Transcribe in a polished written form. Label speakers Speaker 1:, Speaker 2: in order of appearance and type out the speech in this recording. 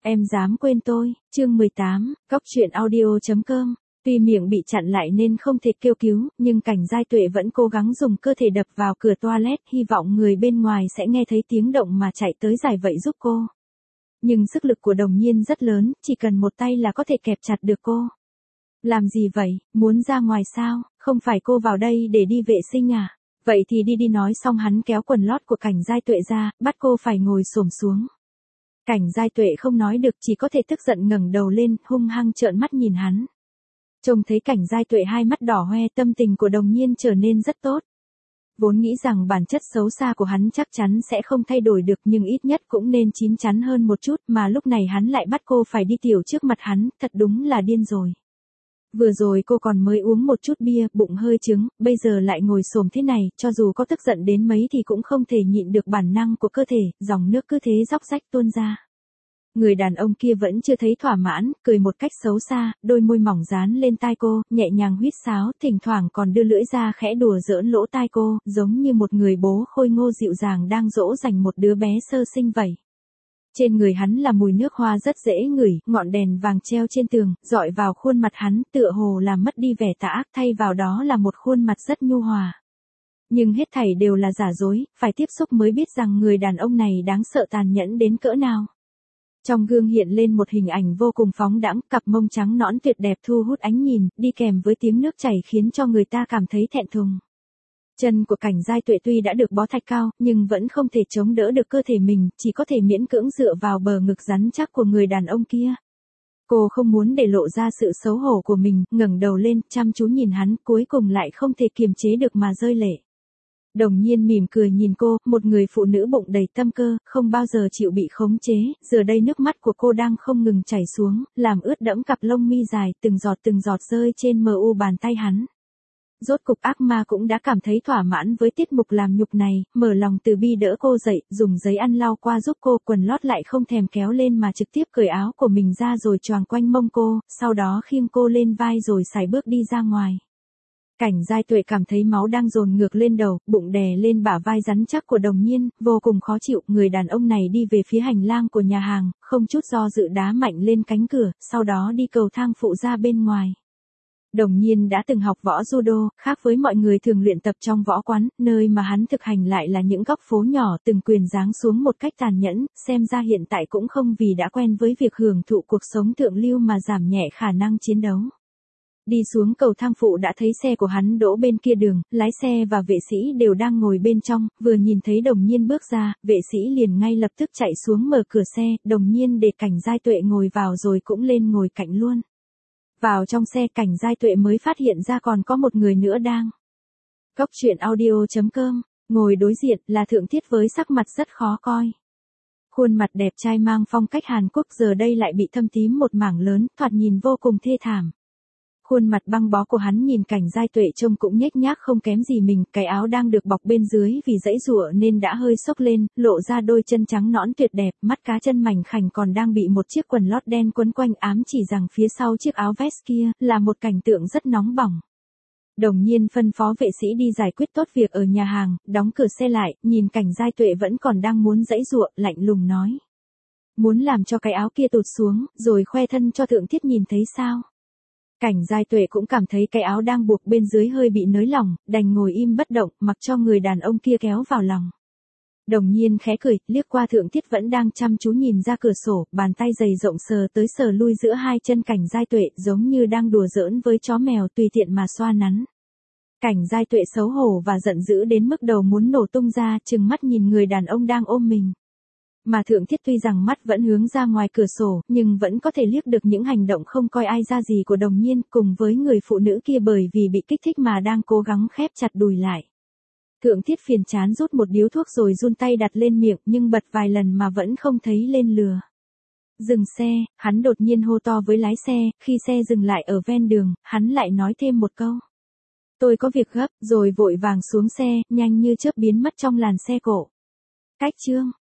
Speaker 1: Em dám quên tôi, chương 18, Cóc truyện audio.com. Tuy miệng bị chặn lại nên không thể kêu cứu, nhưng Cảnh Giai Tuệ vẫn cố gắng dùng cơ thể đập vào cửa toilet, hy vọng người bên ngoài sẽ nghe thấy tiếng động mà chạy tới giải vây giúp cô. Nhưng sức lực của Đồng Nhiên rất lớn, chỉ cần một tay là có thể kẹp chặt được cô. Làm gì vậy, muốn ra ngoài sao, không phải cô vào đây để đi vệ sinh à? Vậy thì đi nói xong hắn kéo quần lót của Cảnh Giai Tuệ ra, bắt cô phải ngồi xổm xuống. Cảnh Giai Tuệ không nói được, chỉ có thể tức giận ngẩng đầu lên, hung hăng trợn mắt nhìn hắn. Trông thấy Cảnh Giai Tuệ hai mắt đỏ hoe, tâm tình của Đồng Nhiên trở nên rất tốt. Vốn nghĩ rằng bản chất xấu xa của hắn chắc chắn sẽ không thay đổi được, nhưng ít nhất cũng nên chín chắn hơn một chút, mà lúc này hắn lại bắt cô phải đi tiểu trước mặt hắn, thật đúng là điên rồi. Vừa rồi cô còn mới uống một chút bia, bụng hơi trứng, bây giờ lại ngồi xổm thế này, cho dù có tức giận đến mấy thì cũng không thể nhịn được bản năng của cơ thể, dòng nước cứ thế róc rách tuôn ra. Người đàn ông kia vẫn chưa thấy thỏa mãn, cười một cách xấu xa, đôi môi mỏng dán lên tai cô, nhẹ nhàng huýt sáo, thỉnh thoảng còn đưa lưỡi ra khẽ đùa giỡn lỗ tai cô, giống như một người bố khôi ngô dịu dàng đang dỗ dành một đứa bé sơ sinh vậy. Trên người hắn là mùi nước hoa rất dễ ngửi, ngọn đèn vàng treo trên tường, dọi vào khuôn mặt hắn, tựa hồ làm mất đi vẻ tà ác, thay vào đó là một khuôn mặt rất nhu hòa. Nhưng hết thảy đều là giả dối, phải tiếp xúc mới biết rằng người đàn ông này đáng sợ tàn nhẫn đến cỡ nào. Trong gương hiện lên một hình ảnh vô cùng phóng đãng, cặp mông trắng nõn tuyệt đẹp thu hút ánh nhìn, đi kèm với tiếng nước chảy khiến cho người ta cảm thấy thẹn thùng. Chân của Cảnh Giai Tuệ tuy đã được bó thạch cao, nhưng vẫn không thể chống đỡ được cơ thể mình, chỉ có thể miễn cưỡng dựa vào bờ ngực rắn chắc của người đàn ông kia. Cô không muốn để lộ ra sự xấu hổ của mình, ngẩng đầu lên, chăm chú nhìn hắn, cuối cùng lại không thể kiềm chế được mà rơi lệ. Đồng Nhiên mỉm cười nhìn cô, một người phụ nữ bụng đầy tâm cơ, không bao giờ chịu bị khống chế, giờ đây nước mắt của cô đang không ngừng chảy xuống, làm ướt đẫm cặp lông mi dài, từng giọt rơi trên mu bàn tay hắn. Rốt cục ác ma cũng đã cảm thấy thỏa mãn với tiết mục làm nhục này, mở lòng từ bi đỡ cô dậy, dùng giấy ăn lau qua giúp cô, quần lót lại không thèm kéo lên mà trực tiếp cởi áo của mình ra rồi choàng quanh mông cô, sau đó khiêng cô lên vai rồi sải bước đi ra ngoài. Cảnh Giai Tuệ cảm thấy máu đang dồn ngược lên đầu, bụng đè lên bả vai rắn chắc của Đồng Nhiên, vô cùng khó chịu, người đàn ông này đi về phía hành lang của nhà hàng, không chút do dự đá mạnh lên cánh cửa, sau đó đi cầu thang phụ ra bên ngoài. Đồng Nhiên đã từng học võ judo, khác với mọi người thường luyện tập trong võ quán, nơi mà hắn thực hành lại là những góc phố nhỏ, từng quyền giáng xuống một cách tàn nhẫn, xem ra hiện tại cũng không vì đã quen với việc hưởng thụ cuộc sống thượng lưu mà giảm nhẹ khả năng chiến đấu. Đi xuống cầu thang phụ đã thấy xe của hắn đỗ bên kia đường, lái xe và vệ sĩ đều đang ngồi bên trong, vừa nhìn thấy Đồng Nhiên bước ra, vệ sĩ liền ngay lập tức chạy xuống mở cửa xe, Đồng Nhiên để Cảnh Giai Tuệ ngồi vào rồi cũng lên ngồi cạnh luôn. Vào trong xe, Cảnh Giai Tuệ mới phát hiện ra còn có một người nữa đang. Cóc truyện audio.com, ngồi đối diện là Thượng Thiết với sắc mặt rất khó coi. Khuôn mặt đẹp trai mang phong cách Hàn Quốc giờ đây lại bị thâm tím một mảng lớn, thoạt nhìn vô cùng thê thảm. Khuôn mặt băng bó của hắn nhìn Cảnh Giai Tuệ trông cũng nhếch nhác không kém gì mình, cái áo đang được bọc bên dưới vì giãy giụa nên đã hơi xốc lên, lộ ra đôi chân trắng nõn tuyệt đẹp, mắt cá chân mảnh khảnh còn đang bị một chiếc quần lót đen quấn quanh, ám chỉ rằng phía sau chiếc áo vest kia là một cảnh tượng rất nóng bỏng. Đồng Nhiên phân phó vệ sĩ đi giải quyết tốt việc ở nhà hàng, đóng cửa xe lại, nhìn Cảnh Giai Tuệ vẫn còn đang muốn giãy giụa, lạnh lùng nói: "Muốn làm cho cái áo kia tụt xuống, rồi khoe thân cho Thượng Thiết nhìn thấy sao?" Cảnh Giai Tuệ cũng cảm thấy cái áo đang buộc bên dưới hơi bị nới lỏng, đành ngồi im bất động, mặc cho người đàn ông kia kéo vào lòng. Đồng Nhiên khẽ cười, liếc qua Thượng Thiết vẫn đang chăm chú nhìn ra cửa sổ, bàn tay dày rộng sờ tới sờ lui giữa hai chân Cảnh Giai Tuệ, giống như đang đùa giỡn với chó mèo, tùy tiện mà xoa nắn. Cảnh Giai Tuệ xấu hổ và giận dữ đến mức đầu muốn nổ tung ra, trừng mắt nhìn người đàn ông đang ôm mình. Mà Thượng Thiết tuy rằng mắt vẫn hướng ra ngoài cửa sổ, nhưng vẫn có thể liếc được những hành động không coi ai ra gì của Đồng Nhiên, cùng với người phụ nữ kia bởi vì bị kích thích mà đang cố gắng khép chặt đùi lại. Thượng Thiết phiền chán rút một điếu thuốc rồi run tay đặt lên miệng, nhưng bật vài lần mà vẫn không thấy lên lừa. Dừng xe, hắn đột nhiên hô to với lái xe, khi xe dừng lại ở ven đường, hắn lại nói thêm một câu: "Tôi có việc gấp", rồi vội vàng xuống xe, nhanh như chớp biến mất trong làn xe cộ. Cách chương